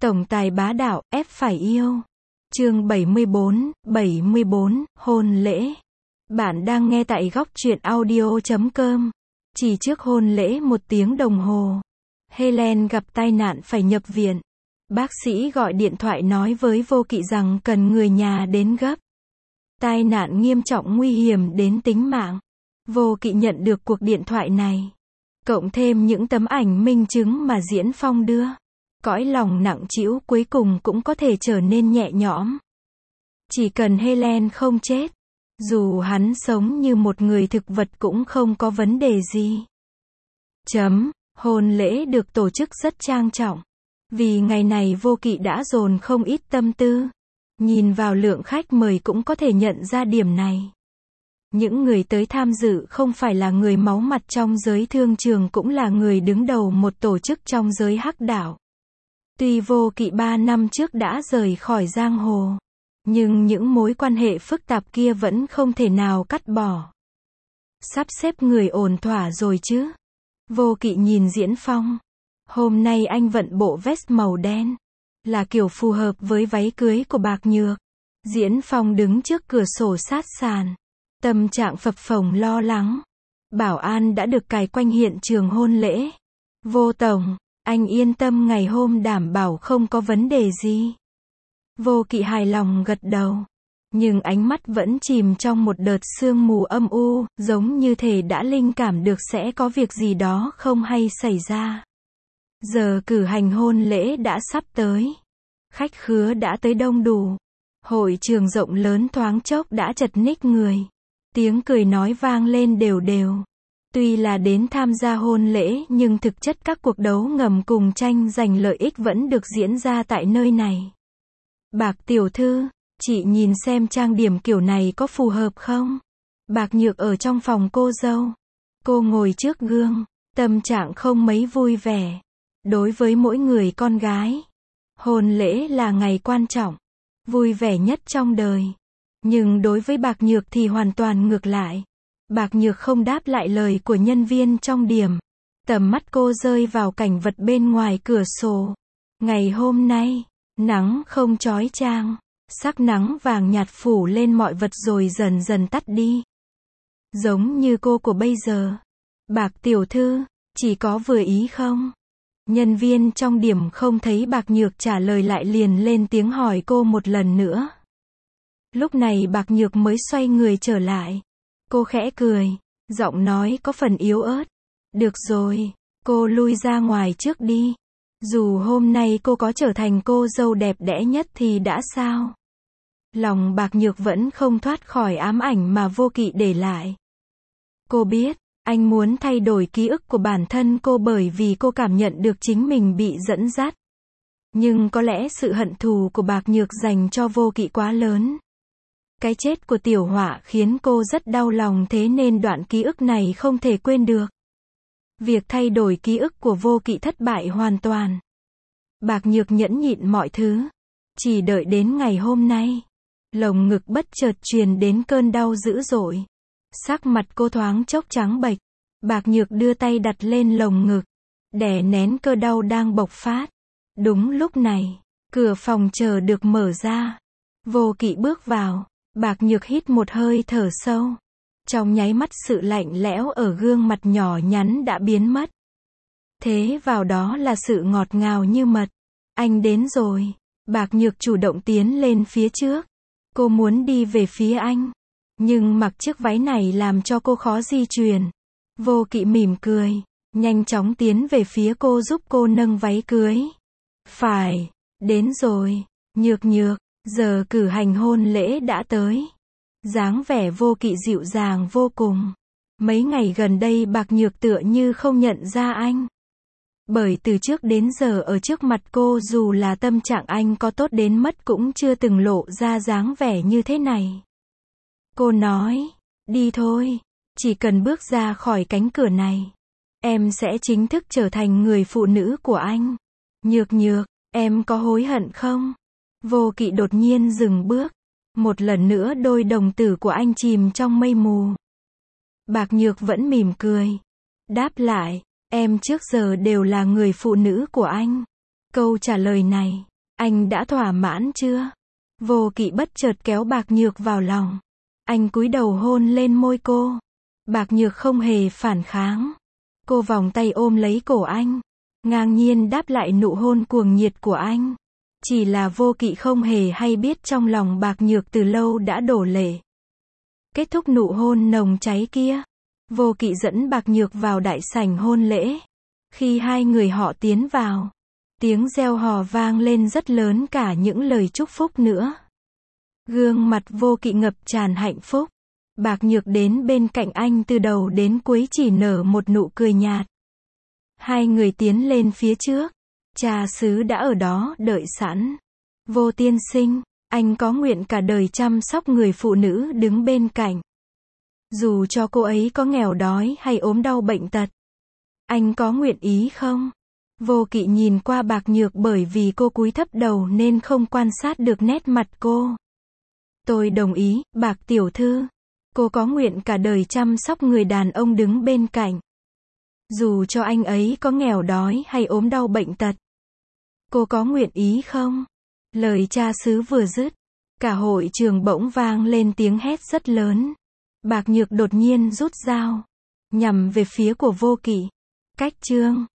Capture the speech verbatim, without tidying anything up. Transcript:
Tổng tài bá đạo, ép phải yêu. Chương bảy mươi bốn, bảy mươi bốn, hôn lễ. Bạn đang nghe tại góc truyện audio chấm com. Chỉ trước hôn lễ một tiếng đồng hồ, Helen gặp tai nạn phải nhập viện. Bác sĩ gọi điện thoại nói với Vô Kỵ rằng cần người nhà đến gấp. Tai nạn nghiêm trọng nguy hiểm đến tính mạng. Vô Kỵ nhận được cuộc điện thoại này, cộng thêm những tấm ảnh minh chứng mà Diễn Phong đưa, cõi lòng nặng trĩu cuối cùng cũng có thể trở nên nhẹ nhõm. Chỉ cần Helen không chết, dù hắn sống như một người thực vật cũng không có vấn đề gì. Chấm, hôn lễ được tổ chức rất trang trọng. Vì ngày này Vô Kỵ đã dồn không ít tâm tư. Nhìn vào lượng khách mời cũng có thể nhận ra điểm này. Những người tới tham dự không phải là người máu mặt trong giới thương trường, cũng là người đứng đầu một tổ chức trong giới hắc đạo. Tuy Vô Kỵ ba năm trước đã rời khỏi giang hồ, nhưng những mối quan hệ phức tạp kia vẫn không thể nào cắt bỏ. Sắp xếp người ổn thỏa rồi chứ? Vô Kỵ nhìn Diễn Phong. Hôm nay anh vận bộ vest màu đen, là kiểu phù hợp với váy cưới của Bạc Nhược. Diễn Phong đứng trước cửa sổ sát sàn, tâm trạng phập phồng lo lắng. Bảo an đã được cài quanh hiện trường hôn lễ. Vô tổng, anh yên tâm, ngày hôm đảm bảo không có vấn đề gì. Vô Kỵ hài lòng gật đầu, nhưng ánh mắt vẫn chìm trong một đợt sương mù âm u, giống như thể đã linh cảm được sẽ có việc gì đó không hay xảy ra. Giờ cử hành hôn lễ đã sắp tới. Khách khứa đã tới đông đủ. Hội trường rộng lớn thoáng chốc đã chật ních người. Tiếng cười nói vang lên đều đều. Tuy là đến tham gia hôn lễ nhưng thực chất các cuộc đấu ngầm cùng tranh giành lợi ích vẫn được diễn ra tại nơi này. Bạc tiểu thư, chị nhìn xem trang điểm kiểu này có phù hợp không? Bạc Nhược ở trong phòng cô dâu. Cô ngồi trước gương, tâm trạng không mấy vui vẻ. Đối với mỗi người con gái, hôn lễ là ngày quan trọng, vui vẻ nhất trong đời. Nhưng đối với Bạc Nhược thì hoàn toàn ngược lại. Bạc Nhược không đáp lại lời của nhân viên trong điểm. Tầm mắt cô rơi vào cảnh vật bên ngoài cửa sổ. Ngày hôm nay, nắng không chói chang, sắc nắng vàng nhạt phủ lên mọi vật rồi dần dần tắt đi. Giống như cô của bây giờ. Bạc tiểu thư, chỉ có vừa ý không? Nhân viên trong điểm không thấy Bạc Nhược trả lời lại liền lên tiếng hỏi cô một lần nữa. Lúc này Bạc Nhược mới xoay người trở lại. Cô khẽ cười, giọng nói có phần yếu ớt. Được rồi, cô lui ra ngoài trước đi. Dù hôm nay cô có trở thành cô dâu đẹp đẽ nhất thì đã sao? Lòng Bạc Nhược vẫn không thoát khỏi ám ảnh mà Vô Kỵ để lại. Cô biết, anh muốn thay đổi ký ức của bản thân cô bởi vì cô cảm nhận được chính mình bị dẫn dắt. Nhưng có lẽ sự hận thù của Bạc Nhược dành cho Vô Kỵ quá lớn. Cái chết của Tiểu Họa khiến cô rất đau lòng, thế nên đoạn ký ức này không thể quên được. Việc thay đổi ký ức của Vô Kỵ thất bại hoàn toàn. Bạc Nhược nhẫn nhịn mọi thứ, chỉ đợi đến ngày hôm nay. Lồng ngực bất chợt truyền đến cơn đau dữ dội. Sắc mặt cô thoáng chốc trắng bệch. Bạc Nhược đưa tay đặt lên lồng ngực, đè nén cơn đau đang bộc phát. Đúng lúc này, cửa phòng chờ được mở ra. Vô Kỵ bước vào. Bạc Nhược hít một hơi thở sâu. Trong nháy mắt sự lạnh lẽo ở gương mặt nhỏ nhắn đã biến mất. Thế vào đó là sự ngọt ngào như mật. Anh đến rồi. Bạc Nhược chủ động tiến lên phía trước. Cô muốn đi về phía anh, nhưng mặc chiếc váy này làm cho cô khó di chuyển. Vô Kỵ mỉm cười, nhanh chóng tiến về phía cô giúp cô nâng váy cưới. Phải, đến rồi. Nhược Nhược, giờ cử hành hôn lễ đã tới. Dáng vẻ Vô Kỵ dịu dàng vô cùng. Mấy ngày gần đây Bạc Nhược tựa như không nhận ra anh. Bởi từ trước đến giờ ở trước mặt cô dù là tâm trạng anh có tốt đến mất cũng chưa từng lộ ra dáng vẻ như thế này. Cô nói, đi thôi, chỉ cần bước ra khỏi cánh cửa này, em sẽ chính thức trở thành người phụ nữ của anh. Nhược Nhược, em có hối hận không? Vô Kỵ đột nhiên dừng bước. Một lần nữa đôi đồng tử của anh chìm trong mây mù. Bạc Nhược vẫn mỉm cười. Đáp lại, em trước giờ đều là người phụ nữ của anh. Câu trả lời này Anh đã thỏa mãn chưa? Vô Kỵ bất chợt kéo Bạc Nhược vào lòng. Anh cúi đầu hôn lên môi cô. Bạc Nhược không hề phản kháng. Cô vòng tay ôm lấy cổ anh, ngang nhiên đáp lại nụ hôn cuồng nhiệt của anh. Chỉ là Vô Kỵ không hề hay biết trong lòng Bạc Nhược từ lâu đã đổ lệ. Kết thúc nụ hôn nồng cháy kia, Vô Kỵ dẫn Bạc Nhược vào đại sảnh hôn lễ. Khi hai người họ tiến vào, tiếng reo hò vang lên rất lớn, cả những lời chúc phúc nữa. Gương mặt Vô Kỵ ngập tràn hạnh phúc. Bạc Nhược đến bên cạnh anh từ đầu đến cuối chỉ nở một nụ cười nhạt. Hai người tiến lên phía trước. Cha xứ đã ở đó đợi sẵn. Vô tiên sinh, anh có nguyện cả đời chăm sóc người phụ nữ đứng bên cạnh. Dù cho cô ấy có nghèo đói hay ốm đau bệnh tật. Anh có nguyện ý không? Vô Kỵ nhìn qua Bạc Nhược, bởi vì cô cúi thấp đầu nên không quan sát được nét mặt cô. Tôi đồng ý, Bạc tiểu thư. Cô có nguyện cả đời chăm sóc người đàn ông đứng bên cạnh. Dù cho anh ấy có nghèo đói hay ốm đau bệnh tật. Cô có nguyện ý không? Lời cha xứ vừa dứt, cả hội trường bỗng vang lên tiếng hét rất lớn. Bạc Nhược đột nhiên rút dao, nhằm về phía của Vô Kỵ. Cách chương